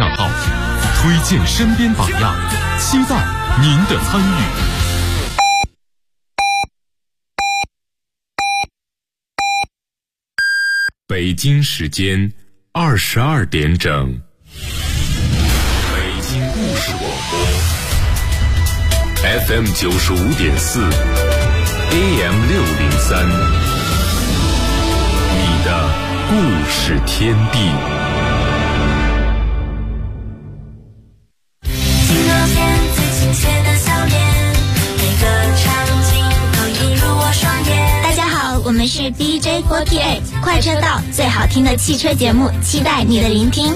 账号，推荐身边榜样，期待您的参与。北京时间22点整，北京故事广播 FM 95.4 AM 603，你的故事天地。 我们是 DJ48 快车道，最好听的汽车节目，期待你的聆听。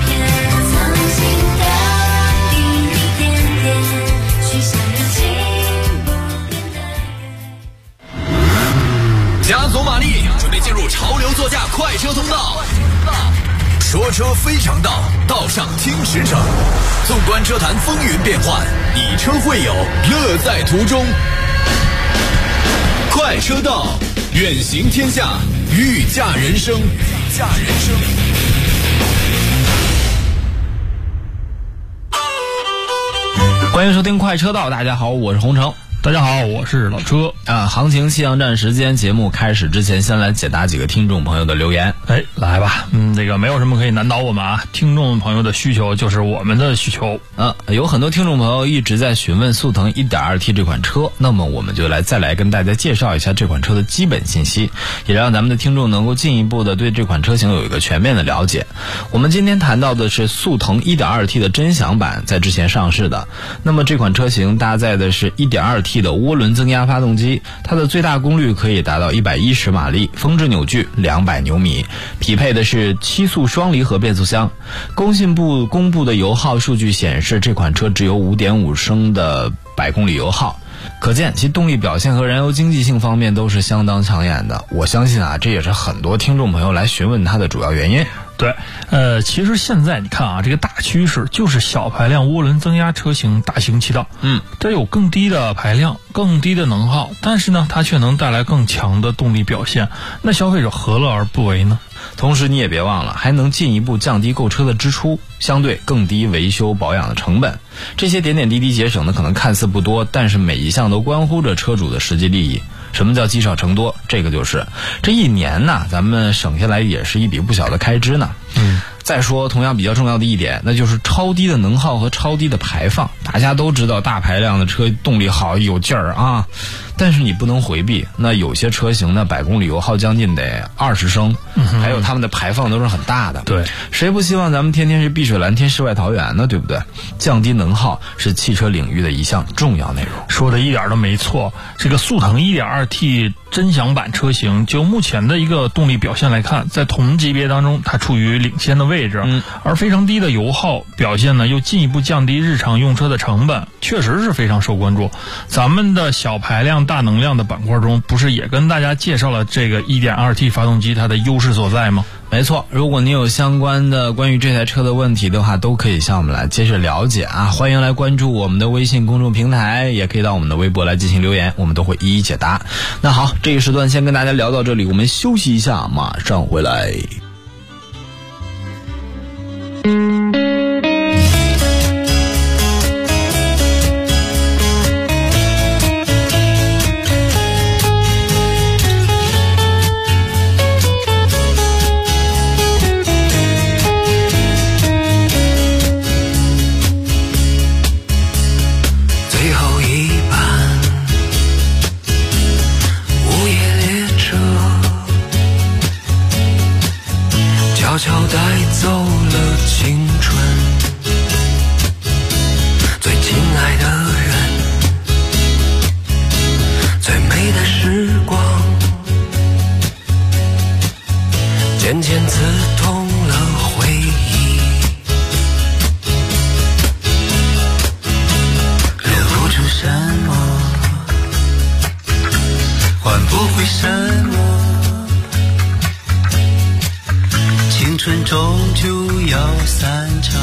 加足马力，准备进入潮流座驾快车通道。说车非常道，道上听实诚。纵观车坛风云变幻，以车会友，乐在途中。快车道，远行天下，御驾人生。 欢迎收听快车道，大家好，我是洪城。 大家好，我是老车行情气象站时间，节目开始之前，先来解答几个听众朋友的留言。 来吧，这个没有什么可以难倒我们啊，听众朋友的需求就是我们的需求。 有很多听众朋友一直在询问速腾 1.2T 这款车，那么我们就再来跟大家介绍一下这款车的基本信息，也让咱们的听众能够进一步的对这款车型有一个全面的了解。我们今天谈到的是速腾 1.2T 的臻享版，在之前上市的。那么这款车型搭载的是 1.2T 的涡轮增压发动机，它的最大功率可以达到110马力，峰值扭矩200牛米，匹配的是7速双离合变速箱。工信部公布的油耗数据显示，这款车只有 5.5 升的百公里油耗，可见其动力表现和燃油经济性方面都是相当抢眼的。我相信这也是很多听众朋友来询问它的主要原因。 对，其实现在你看这个大趋势就是小排量涡轮增压车型大行其道。这有更低的排量，更低的能耗，但是呢，它却能带来更强的动力表现。那消费者何乐而不为呢？ 同时你也别忘了，还能进一步降低购车的支出，相对更低维修保养的成本。这些点点滴滴节省的可能看似不多，但是每一项都关乎着车主的实际利益。什么叫积少成多？这个就是这一年呢，咱们省下来也是一笔不小的开支呢。再说同样比较重要的一点，那就是超低的能耗和超低的排放。大家都知道大排量的车动力好有劲儿啊，但是你不能回避，那有些车型呢百公里油耗将近得20升，还有他们的排放都是很大的。 对， 谁不希望咱们天天是碧水蓝天世外桃源呢？对不对？降低能耗是汽车领域的一项重要内容。 说的一点都没错。这个速腾 1.2T 臻享版车型，就目前的一个动力表现来看，在同级别当中它处于领先的位置。而非常低的油耗表现呢，又进一步降低日常用车的成本，确实是非常受关注。咱们的小排量大能量的板块中，不是也跟大家介绍了这个 1.2T 发动机它的优势所在吗？ 没错，如果你有相关的关于这台车的问题的话，都可以向我们来接着了解欢迎来关注我们的微信公众平台，也可以到我们的微博来进行留言，我们都会一一解答。那好，这个时段先跟大家聊到这里，我们休息一下，马上回来。 悄悄带走了青春，最亲爱的人，最美的时光，渐渐刺痛了回忆，留不住什么，换不回什么，青春终究要散场。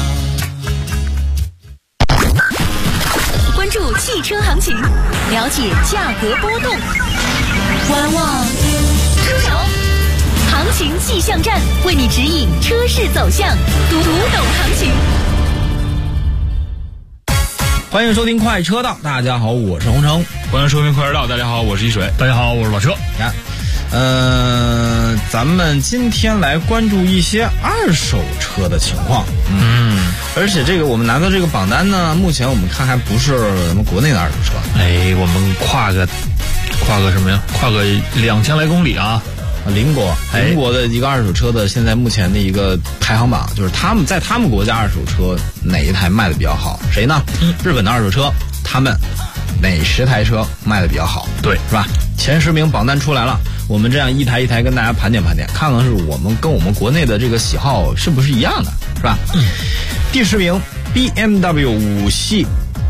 关注汽车行情，了解价格波动，观望车潮，行情气象站为你指引车市走向，读懂行情。 欢迎收听快车道，大家好，我是洪城。 欢迎收听快车道，大家好，我是一水。 大家好，我是老车。 咱们今天来关注一些二手车的情况。而且这个我们拿到这个榜单呢，目前我们看还不是咱们国内的二手车。 我们跨个什么呀？跨个2000来公里啊！ 邻国的一个二手车的现在目前的一个排行榜，就是他们在他们国家二手车哪一台卖的比较好？谁呢？日本的二手车，他们哪10台车卖的比较好？ 对， 是吧？前10名榜单出来了，我们这样一台一台跟大家盘点盘点，看看是我们跟我们国内的这个喜好是不是一样的，是吧？第10名 BMW 5系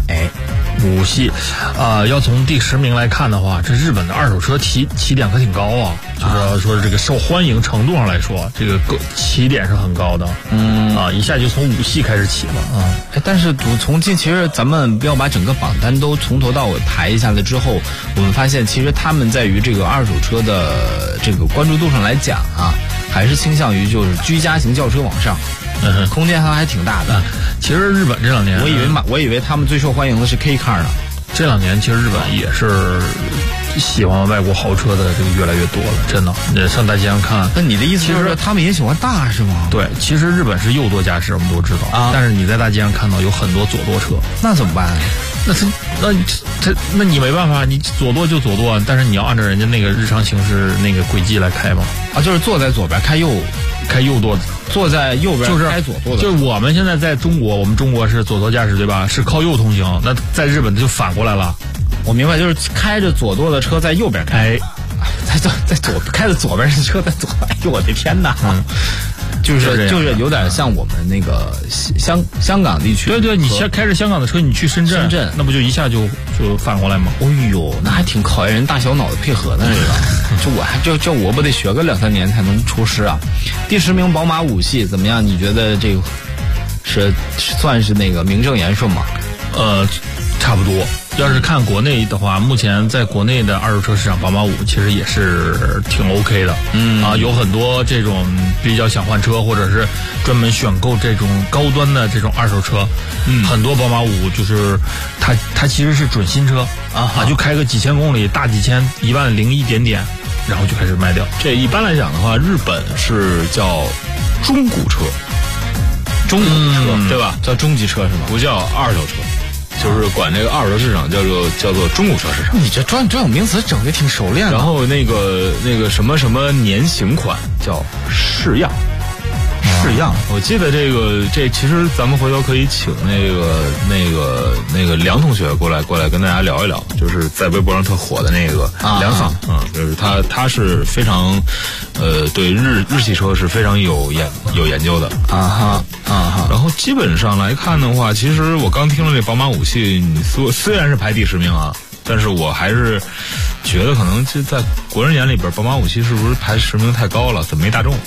5系，要从第10名来看的话，这日本的二手车起点可挺高啊，就是说这个受欢迎程度上来说，这个起点是很高的。一下就从5系开始起了啊。 但是其实咱们不要把整个榜单都从头到尾排一下来之后，我们发现其实他们在于这个二手车的这个关注度上来讲啊，还是倾向于就是居家型轿车往上。空间还挺大的。 其实日本这2年， 我以为他们最受欢迎的是 K Car 呢。 这2年其实日本也是喜欢外国豪车的这个越来越多了，真的。上大街上看， 那你的意思就是说他们也喜欢大是吗？ 对，其实日本是右舵驾驶，我们都知道啊。但是你在大街上看到有很多左舵车， 那怎么办？ 那你没办法，你左舵就左舵，但是你要按照人家那个日常行驶那个轨迹来开嘛。 就是坐在左边开右舵，坐在右边开左舵的。 就是我们现在在中国，我们中国是左舵驾驶对吧？是靠右通行。那在日本就反过来了。 我明白，就是开着左舵的车在右边开，开着左边的车在左。哎呦我的天哪！就是有点像我们那个香港地区。 对，你开着香港的车，你去深圳，那不就一下就反过来吗？ 哎呦，那还挺考验人大小脑的配合呢。这个我不得学个2-3年才能出师啊。第10名宝马5系怎么样？你觉得这个算是那个名正言顺吗？ 差不多。要是看国内的话，目前在国内的二手车市场，宝马5其实也是挺 OK 的。有很多这种比较想换车，或者是专门选购这种高端的这种二手车。很多宝马5就是它其实是准新车就开个几千公里，大几千，1万零一点点，然后就开始卖掉。 这一般来讲的话，日本是叫中古车，对吧？ 叫中级车是吗？ 不叫二手车。就是管这个二手市场叫做中古车市场。 你这专有名词整的挺熟练的。 然后那个什么年型款叫式样。我记得这其实咱们回头可以请那个梁同学过来跟大家聊一聊，就是在微博上特火的那个梁桑就是他是非常对日系车是非常有研究的然后基本上来看的话，其实我刚听了这宝马5系，虽然是排第10名啊，但是我还是觉得可能就在国人眼里边，宝马5系是不是排10名太高了？怎么没大众？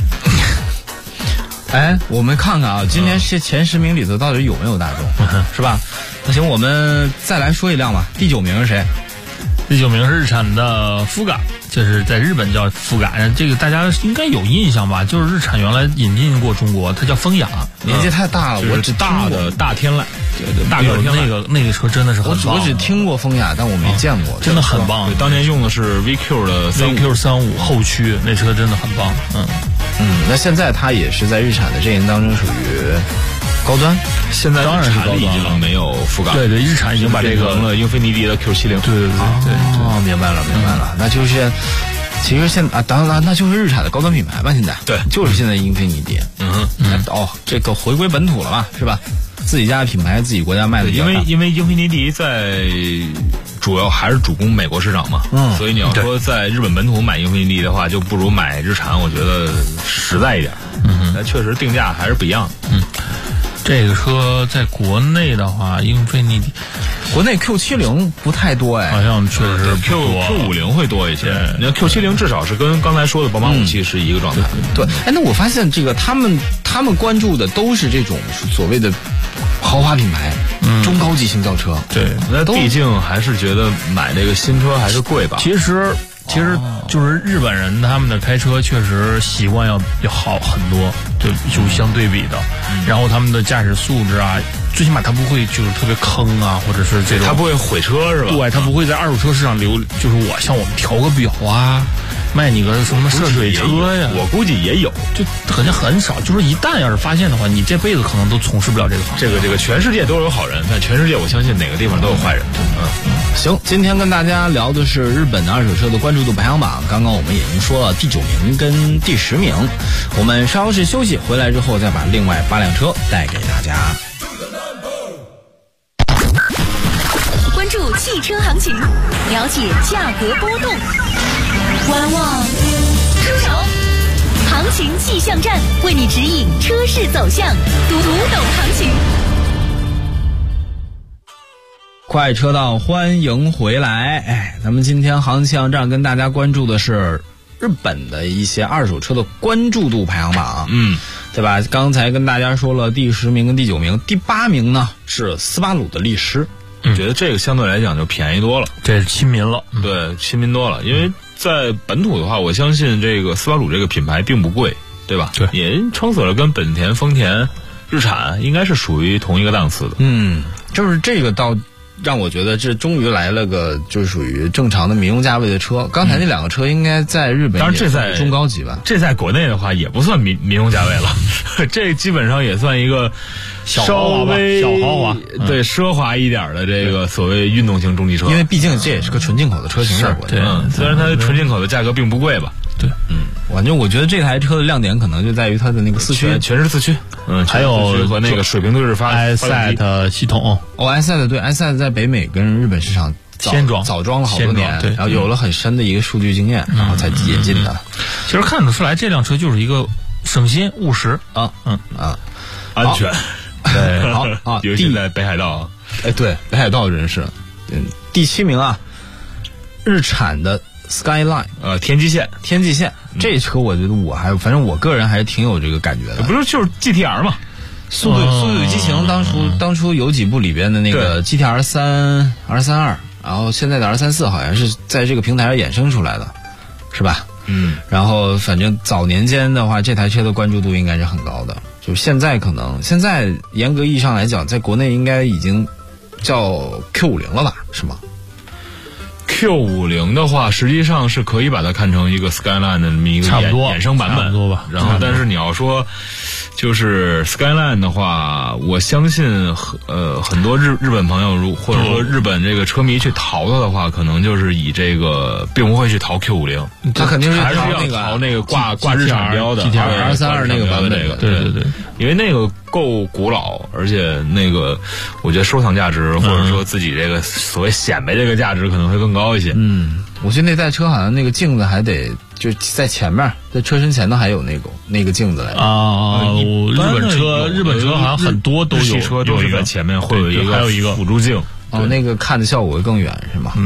我们看看啊，今年是前10名里头到底有没有大众，是吧？那行，我们再来说一辆吧。第9名是谁？ 第9名是日产的福嘎，就是在日本叫福嘎，这个大家应该有印象吧？就是日产原来引进过中国，它叫风雅。 年纪太大了，我只大的大天籁，大天籁那个车真的是很棒。 我只听过风雅，但我没见过， 真的很棒。 当年用的是 VQ 的 VQ35后驱，那车真的很棒。 那现在它也是在日产的阵营当中属于高端。 现在当然是高端了， 已经没有福嘎。 对，日产已经把这个了英菲尼迪的 Q70。 对。 明白了。那就是其实当然那就是日产的高端品牌吧，现在对， 就是现在英菲尼迪。这个回归本土了嘛，是吧？自己家的品牌，自己国家卖的。 因为英菲尼迪在主要还是主攻美国市场嘛，所以你要说在日本本土买英菲尼迪的话，就不如买日产，我觉得实在一点。那确实定价还是不一样的。 这个车在国内的话，英菲尼迪国内 Q70不太多好像确实不多。 Q50会多一些。你看 Q70至少是跟刚才说的宝马5系是一个状态。 对，那我发现这个他们关注的都是这种所谓的豪华品牌，中高级型轿车。 对，那毕竟还是觉得买这个新车还是贵吧。 其实其实就是日本人他们的开车确实习惯要好很多，就相对比的，然后他们的驾驶素质啊，最起码他不会就是特别坑啊，或者是这种他不会毁车是吧？ 对，他不会在二手车市场就是像我们调个表啊，卖你个什么涉水车呀， 我估计也有， 就好像很少。就是一旦要是发现的话，你这辈子可能都从事不了这个行业。 这个全世界都有好人，但全世界我相信哪个地方都有坏人。 行，今天跟大家聊的是日本的二手车的关注度排行榜。刚刚我们已经说了第9名跟第10名，我们稍事休息，回来之后再把另外8辆车带给大家。 关注汽车行情，了解价格波动，观望出手，行情气象站为你指引车市走向，读懂行情。 快车道，欢迎回来！咱们今天行情站跟大家关注的是日本的一些二手车的关注度排行榜，对吧？刚才跟大家说了第10名跟第9名，第8名呢是斯巴鲁的力狮。 我觉得这个相对来讲就便宜多了， 这是亲民了， 对，亲民多了。因为在本土的话，我相信这个斯巴鲁这个品牌并不贵，对吧？ 对， 也撑死了跟本田、丰田、日产应该是属于同一个档次的。 就是这个倒让我觉得这终于来了个就是属于正常的民用价位的车。刚才那2个车应该在日本当然这在中高级吧， 这在国内的话也不算民用价位了，这基本上也算一个稍微小豪华， 对，奢华一点的这个所谓运动型中级车。 因为毕竟这也是个纯进口的车型，在国内。 虽然它纯进口的价格并不贵吧。 对， 反正我觉得这台车的亮点可能就在于它的那个四驱， 全是四驱， 还有和那个水平对置 iSet 系统。 iSet 对 iSet 在北美跟日本市场早装了好多年，然后有了很深的一个数据经验，然后才引进的。 其实看得出来，这辆车就是一个省心务实安全。 对，好尤其在北海道。 对，北海道人士。第7名啊，日产的 Skyline， 天际线， 这车我觉得反正我个人还是挺有这个感觉的。 不是就是 GTR 嘛？ 速度与激情当初有几部里边的那个 GTR 3、232，然后现在的234好像是在这个平台上衍生出来的，是吧？然后反正早年间的话，这台车的关注度应该是很高的。就现在严格意义上来讲，在国内应该已经叫 Q50了吧？是吗 ？Q50的话，实际上是可以把它看成一个 Skyline 的这么一个衍生版本， 差不多吧。 然后，但是你要说就是 Skyline 的话，我相信很多日本朋友或者说日本这个车迷去淘它的话，可能就是以这个并不会去淘 Q50， 他肯定是还是要淘那个挂日产标的 GTR 232那个版本的。 对， 因为那个够古老，而且那个我觉得收藏价值或者说自己这个所谓显摆这个价值可能会更高一些。 我觉得那代车好像那个镜子还得就在前面，在车身前头还有那个镜子来日本车好像很多都有， 汽车都是在前面会有一个辅助镜。 那个看的效果会更远是吗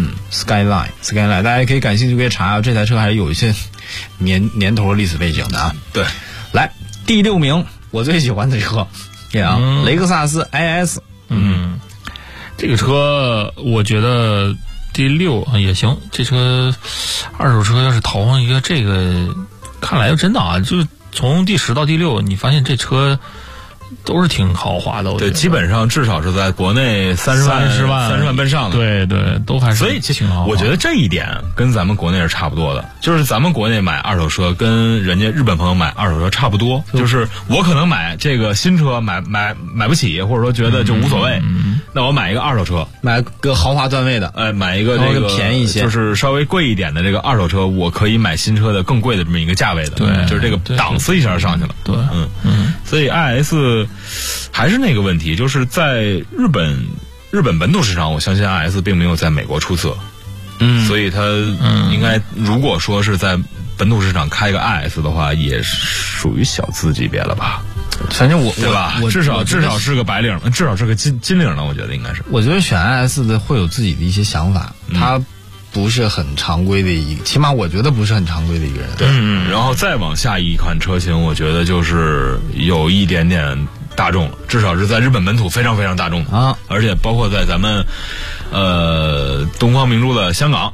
？Skyline， 大家可以感兴趣可以查，这台车还是有一些年头历史背景的啊。 对， 来第6名，我最喜欢的车，雷克萨斯 IS。 这个车我觉得第6也行。这车二手车要是淘上一个这个，看来就真的啊，就是从第10到第6，你发现这车都是挺豪华的。 对，基本上至少是在国内30万奔上的。 对，都还是。 所以挺豪华。 我觉得这一点跟咱们国内是差不多的，就是咱们国内买二手车跟人家日本朋友买二手车差不多，就是我可能买这个新车买不起，或者说觉得就无所谓，那我买一个二手车， 买个豪华段位的， 买一个这个便宜一些， 就是稍微贵一点的这个二手车，我可以买新车的更贵的这么一个价位的， 对， 就是这个档次一下上去了。 对， 所以 IS 还是那个问题，就是在日本本土市场，我相信 IS 并没有在美国出色，所以它应该如果说是在本土市场开一个 IS 的话，也属于小资级别了吧？ 反正对吧？至少是个白领，至少是个金领的，我觉得应该是。 我觉得选 IS 的会有自己的一些想法，他不是很常规的起码我觉得不是很常规的一个人。 对，然后再往下一款车型，我觉得就是有一点点大众了，至少是在日本本土非常非常大众啊， 而且包括在咱们东方明珠的香港，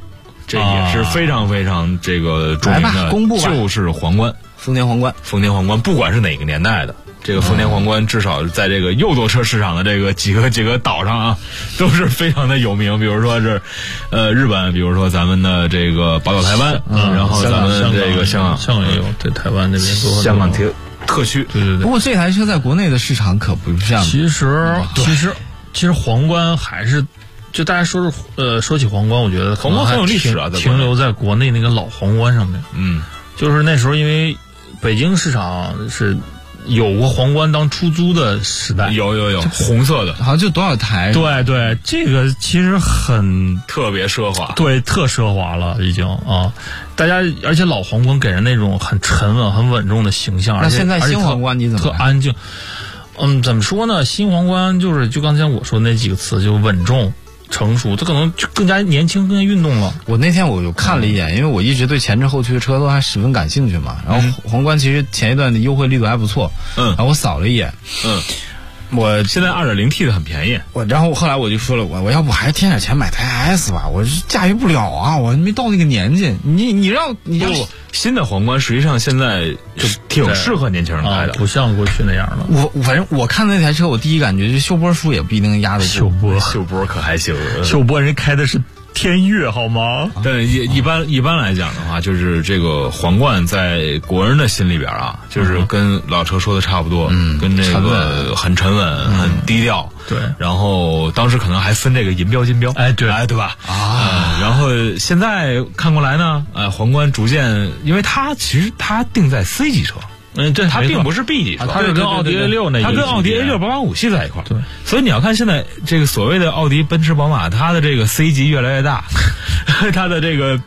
这也是非常非常这个著名的， 公布吧， 就是皇冠， 丰田皇冠。 丰田皇冠，不管是哪个年代的。这个丰田皇冠至少在这个右舵车市场的这个几个岛上啊，都是非常的有名。比如说是，日本，比如说咱们的这个宝岛台湾，然后咱们这个香港也有，对台湾那边做香港特区，对。 不过这台车在国内的市场可不是这样的。 其实皇冠还是，就大家说起皇冠，我觉得皇冠很有历史啊， 停留在国内那个老皇冠上面。就是那时候因为北京市场是有过皇冠当出租的时代， 有红色的， 好像就多少台。 对，这个其实很特别奢华， 对，特奢华了已经啊。大家而且老皇冠给人那种很沉稳、很稳重的形象。 那现在新皇冠你怎么特安静？怎么说呢？新皇冠就刚才我说那几个词，就稳重。成熟，它可能就更加年轻、更加运动了。 我那天我就看了一眼，因为我一直对前置后驱的车都还十分感兴趣嘛。然后皇冠其实前一段的优惠力度还不错，然后我扫了一眼， 我现在 2.0T 的很便宜。 然后后来我就说了，我要不还添点钱买台 S 吧？我驾驭不了啊，我没到那个年纪。你让新的皇冠实际上现在就挺适合年轻人开的， 不像过去那样了。 反正我看那台车，我第一感觉就秀波叔也不一定压得住。 秀波可还行， 秀波人开的是天悦好吗？ 对，一般来讲的话，就是这个皇冠在国人的心里边啊，就是跟老车说的差不多，跟这个很沉稳、很低调。 对， 然后当时可能还分这个银标、金标，对吧？然后现在看过来呢，皇冠逐渐，因为其实它定在 C 级车。 对， 它并不是 B 级车， 它是跟奥迪 A6 那， 它跟奥迪 A6 885系在一块儿。 对， 所以你要看现在这个所谓的奥迪、奔驰、宝马，它的这个 C 级越来越大，它的这个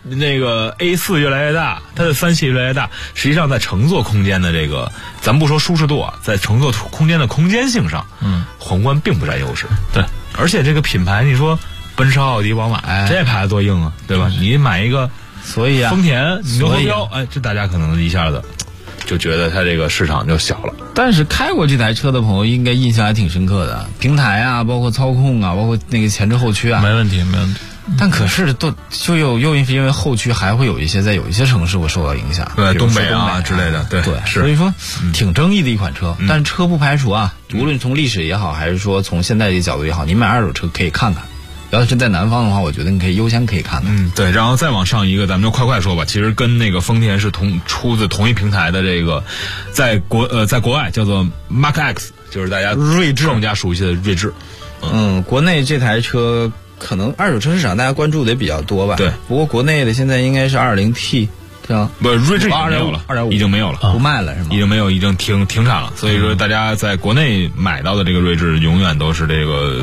A4 越来越大，它的3系越来越大。实际上在乘坐空间的这个，咱不说舒适度啊，在乘坐空间的空间性上，皇冠并不占优势。 对， 而且这个品牌，你说奔驰、奥迪、宝马，这牌子多硬啊，对吧？你买一个， 所以丰田、牛头标，这大家可能一下子就觉得它这个市场就小了。 但是开过这台车的朋友应该印象还挺深刻的，平台啊，包括操控啊，包括那个前置后驱啊， 没问题。 但可是又因为后驱还会有一些在有一些城市会受到影响， 对，东北啊之类的，对，是。 所以说挺争议的一款车，但是车不排除啊，无论从历史也好，还是说从现在的角度也好，你买二手车可以看看。要是在南方的话，我觉得你可以优先可以看看。 对，然后再往上一个，咱们就快说吧。其实跟那个丰田是出自同一平台的这个，在国外叫做 Mark X， 就是大家锐志更加熟悉的锐志。 国内这台车可能二手车市场大家关注的也比较多吧。 对， 不过国内的现在应该是 2.0T。 不，锐志已经没有了 ，2.5 已经没有了， 不卖了是吗？ 已经没有，已经停产了。所以说，大家在国内买到的这个锐志，永远都是这个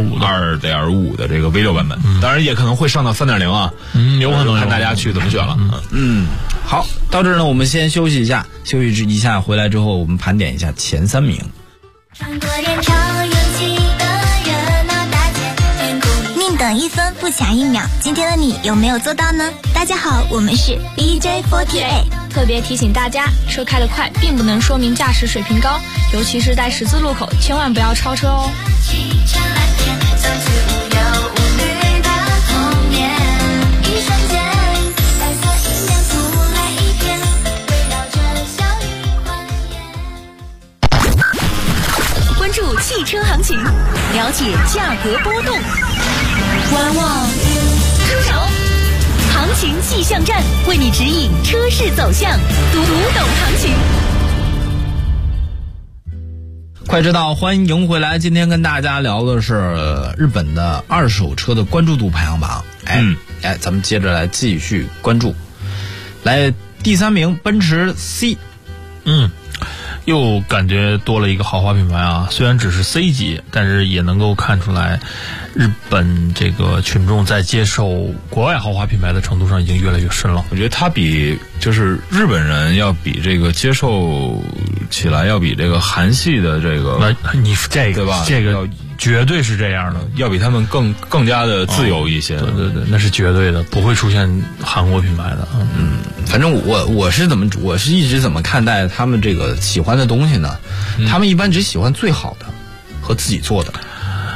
2.5的这个 V6版本。当然也可能会上到3.0啊， 有可能看大家去怎么选了。 好，到这儿呢，我们先休息一下，一下回来之后，我们盘点一下前3名。 宁等1分不抢1秒，今天的你有没有做到呢？大家好，我们是 BJ48， 特别提醒大家，车开得快并不能说明驾驶水平高，尤其是在十字路口，千万不要超车哦。 关注汽车行情，了解价格波动，观望出手，行情气象站为你指引车市走向，读懂行情。 快知道，欢迎回来。今天跟大家聊的是日本的二手车的关注度排行榜。咱们接着来继续关注。来，第3名，奔驰 C。 又感觉多了一个豪华品牌啊，虽然只是 C 级，但是也能够看出来，日本这个群众在接受国外豪华品牌的程度上已经越来越深了。 我觉得它就是日本人要比这个接受起来要比这个韩系的这个， 那你这个对吧？ 这个绝对是这样的， 要比他们更加的自由一些。 对，那是绝对的，不会出现韩国品牌的。 反正我是一直怎么看待他们这个喜欢的东西呢？他们一般只喜欢最好的和自己做的。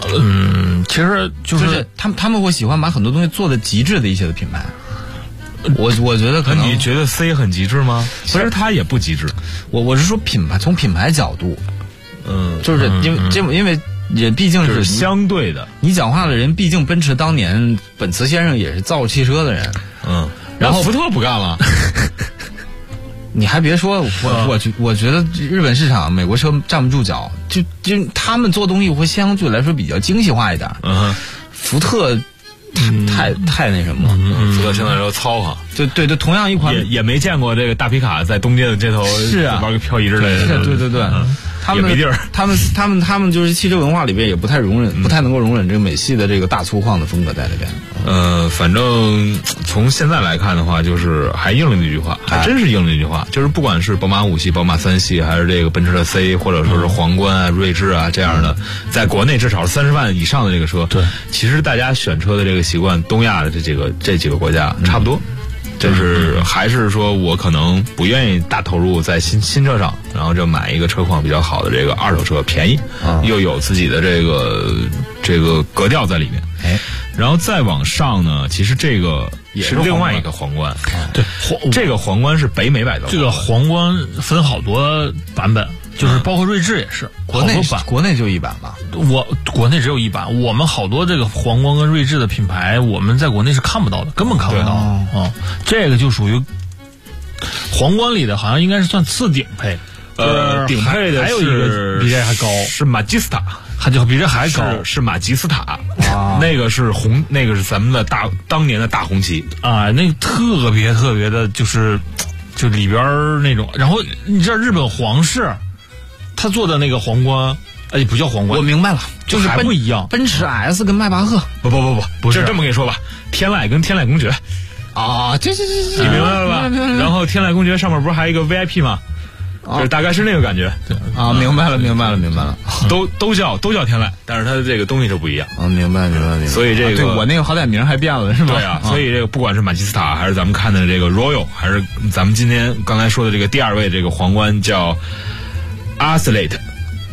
其实就是他们会喜欢把很多东西做的极致的一些的品牌。我觉得可能你觉得 C 很极致吗？其实它也不极致。 我是说从品牌角度，就是因为也毕竟是相对的。 你讲话的人，毕竟奔驰当年本茨先生也是造汽车的人，然后福特不干了。 你还别说，我觉得日本市场美国车站不住脚，就他们做东西会相对来说比较精细化一点。福特太那什么了， 福特现在说糙哈。 对，同样一款也没见过这个大皮卡在东街的街头玩个漂移之类的。 对。他们没地儿，他们就是汽车文化里边也不太能够容忍这个美系的这个大粗犷的风格在里边。 反正从现在来看的话，就是还应了那句话，还真是应了那句话，就是不管是宝马5系、宝马3系，还是这个奔驰的 C， 或者说是皇冠啊、锐志啊这样的，在国内至少是30万以上的这个车， 对， 其实大家选车的这个习惯，东亚的这几个国家差不多。就是还是说我可能不愿意大投入在新车上，然后就买一个车况比较好的这个二手车，便宜，又有自己的这个格调在里面。然后再往上呢，其实这个也是另外一个皇冠。 对， 这个皇冠是北美版的。 这个皇冠分好多版本。就是包括锐志也是， 国内就一版吧。 国内只有一版，我们好多这个皇冠跟锐志的品牌，我们在国内是看不到的，根本看不到。这个就属于皇冠里的，好像应该是算次顶配。 顶配的还有一个比这还高， 是马吉斯塔， 它就比这还高， 是马吉斯塔。那个是那个是咱们的当年的大红旗啊，那个特别的，就里边那种。然后你知道日本皇室。他做的那个皇冠，不叫皇冠， 我明白了，就是还不一样。 奔驰 S 跟迈巴赫， 不是这么跟你说吧，天籁跟天籁公爵， 这你明白了吧？然后天籁公爵上面不是还有一个 VIP 吗？就是大概是那个感觉。 明白了， 都叫天籁，但是它的这个东西就不一样。 明白。 所以这个对我那个好歹名还变了是吧？ 对啊，所以这个不管是马吉斯塔，还是咱们看的这个 Royal， 还是咱们今天刚才说的这个第二位这个皇冠叫。阿斯莱特，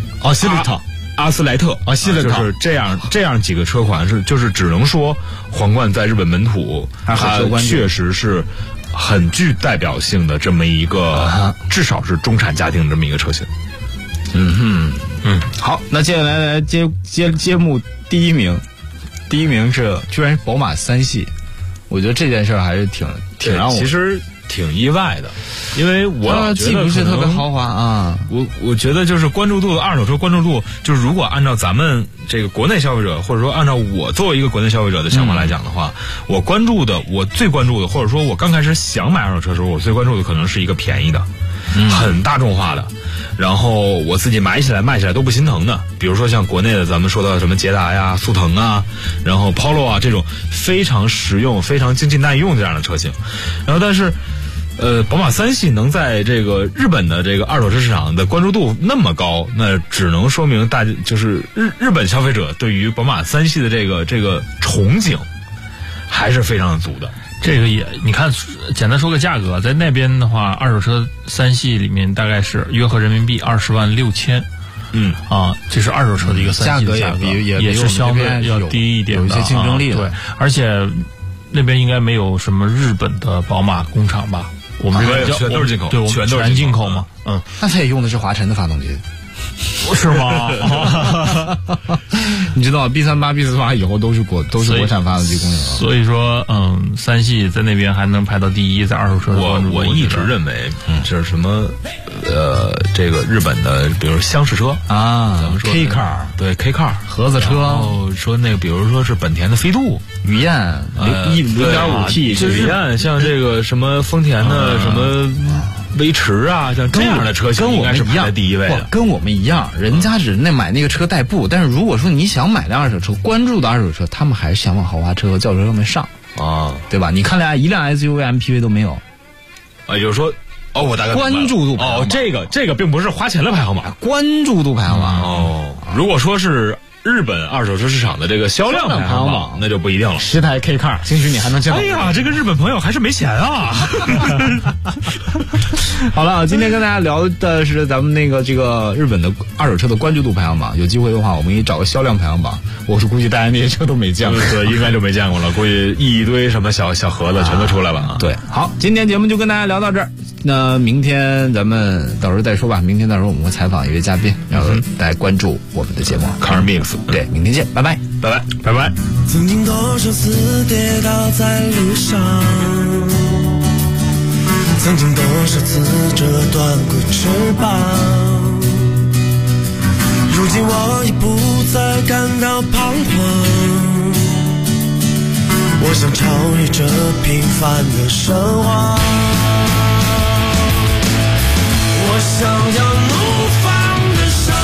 就是这样几个车款就是只能说皇冠在日本本土，它确实是很具代表性的这么一个，至少是中产家庭这么一个车型。 好，那接下来揭幕第一名是居然是宝马3系，我觉得这件事还是挺让我其实。挺意外的，因为我觉得不是特别豪华啊。 我觉得就是关注度，二手车关注度，就是如果按照咱们这个国内消费者，或者说按照我作为一个国内消费者的想法来讲的话，我最关注的，或者说我刚开始想买二手车的时候，我最关注的可能是一个便宜的，很大众化的，然后我自己买起来卖起来都不心疼的，比如说像国内的咱们说到什么捷达呀、速腾啊，然后 Polo 啊这种非常实用、非常经济耐用这样的车型，然后但是。宝马3系能在这个日本的这个二手车市场的关注度那么高，那只能说明就是日本消费者对于宝马3系的这个憧憬还是非常的足的。 这个也你看，简单说个价格，在那边的话，二手车3系里面大概是约合人民币20.6万。这是二手车的一个3系的价格，也是相对要低一点的， 有一些竞争力对，而且那边应该没有什么日本的宝马工厂吧？我们这边全都是进口， 对，我们全进口嘛。 那他也用的是华晨的发动机， 是吗？ 你知道 B38、B48 以后都是国产发动机供应了。 所以说，3系在那边还能排到第一，在二手车。 我一直认为，就是什么这个日本的，比如厢式车啊， 咱们说 K car， 对 K car 盒子车， 然后说那个，比如说是本田的飞度、 雨燕0.5T， 雨燕，像这个什么丰田的什么威驰啊，像这样的车型应该是排在第一位的。 跟我们一样，人家只买那个车代步，但是如果说你想买辆二手车，关注的二手车，他们还是想往豪华车和轿车上面上啊，对吧？你看一辆 SUV、MPV 都没有， 就是说。我大概关注度排行榜这个并不是花钱的排行榜， 关注度排行榜。 如果说是日本二手车市场的这个销量排行榜，那就不一定了。 10台 K car， 兴许你还能见到。 哎呀，这个日本朋友还是没钱啊！ 好了，今天跟大家聊的是咱们这个日本的二手车的关注度排行榜。有机会的话，我们可以找个销量排行榜。我是估计大家那些车都没见过， 对，应该就没见过了。估计一堆什么小盒子全都出来了啊。 对，好，今天节目就跟大家聊到这儿。那明天咱们到时候再说吧。明天到时候我们会采访一位嘉宾，然后大家关注我们的节目 Car Mix。 对，明天见，拜拜， 拜拜，拜拜。 曾经多少次跌倒在路上，曾经多少次折断过翅膀，如今我已不再感到彷徨，我想超越这平凡的生活，我想要怒放的生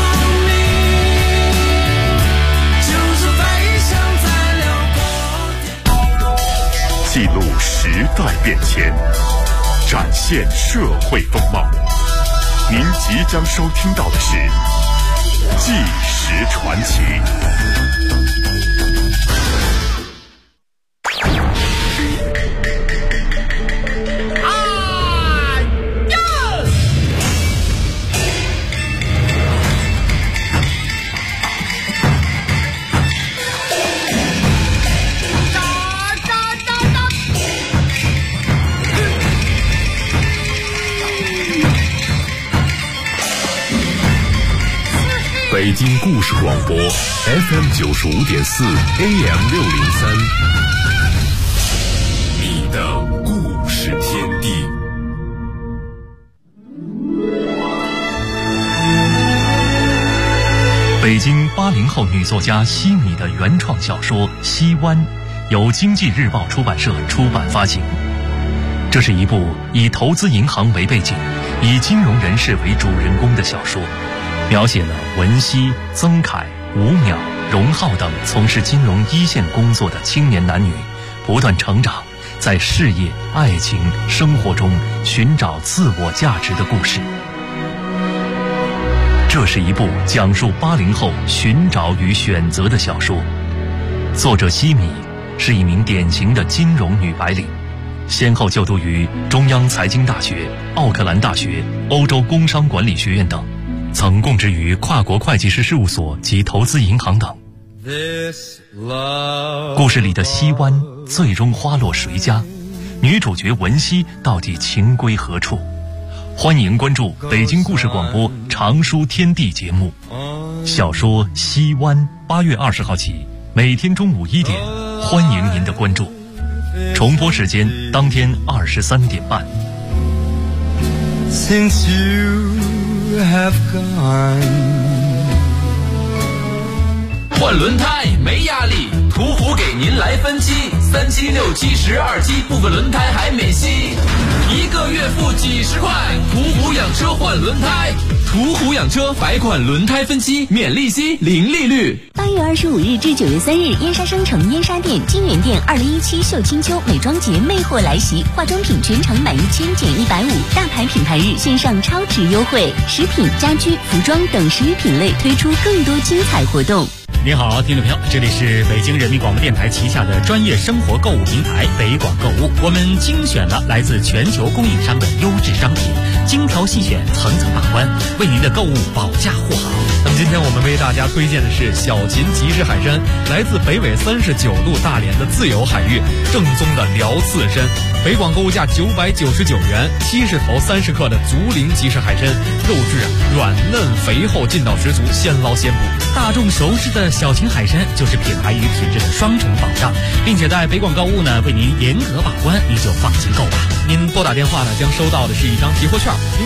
命，就是飞翔在辽阔天。 记录时代变迁，展现社会风貌。您即将收听到的是《纪实传奇》。北京故事广播 FM95.4 AM603，你的故事天地。 北京80后女作家西米的原创小说《西湾》，由经济日报出版社出版发行。这是一部以投资银行为背景，以金融人士为主人公的小说。描写了文熙、曾凯、吴淼、荣浩等从事金融一线工作的青年男女不断成长，在事业、爱情、生活中寻找自我价值的故事。这是一部讲述80后寻找与选择的小说。作者西米是一名典型的金融女白领，先后就读于中央财经大学、奥克兰大学、欧洲工商管理学院等，曾供职于跨国会计师事务所及投资银行等。故事里的西湾最终花落谁家？女主角文熙到底情归何处？欢迎关注北京故事广播长书天地节目。小说《西湾》8月20号起，每天中午1点，欢迎您的关注。重播时间当天23点半。 Since you have gone， 换轮胎没压力，途虎给您来分期，3期、6期、12期，部分轮胎还免息，1个月付几十块。途虎养车换轮胎，途虎养车百款轮胎分期，免利息，零利率。 8月25日至9月3日，燕莎商城燕莎店、金源店2017秀清秋美妆节魅货来袭，化妆品全场满1000减150，大牌品牌日线上超值优惠，食品、家居、服装等10余品类推出更多精彩活动。 您好，听众朋友，这里是北京人民广播电台旗下的专业生活购物平台北广购物，我们精选了来自全球供应商的优质商品，精挑细选，层层把关，为您的购物保驾护航。 那么今天我们为大家推荐的是小秦即食海参，来自北纬39度大连的自由海域，正宗的辽刺参，北广购物价999元，70头30克的竹林即食海参，肉质软嫩肥厚，劲道十足，现捞现捕。 大众熟知的小秦海参就是品牌与品质的双重保障，并且在北广购物呢为您严格把关，您就放心购吧。 您拨打电话呢将收到的是一张提货券。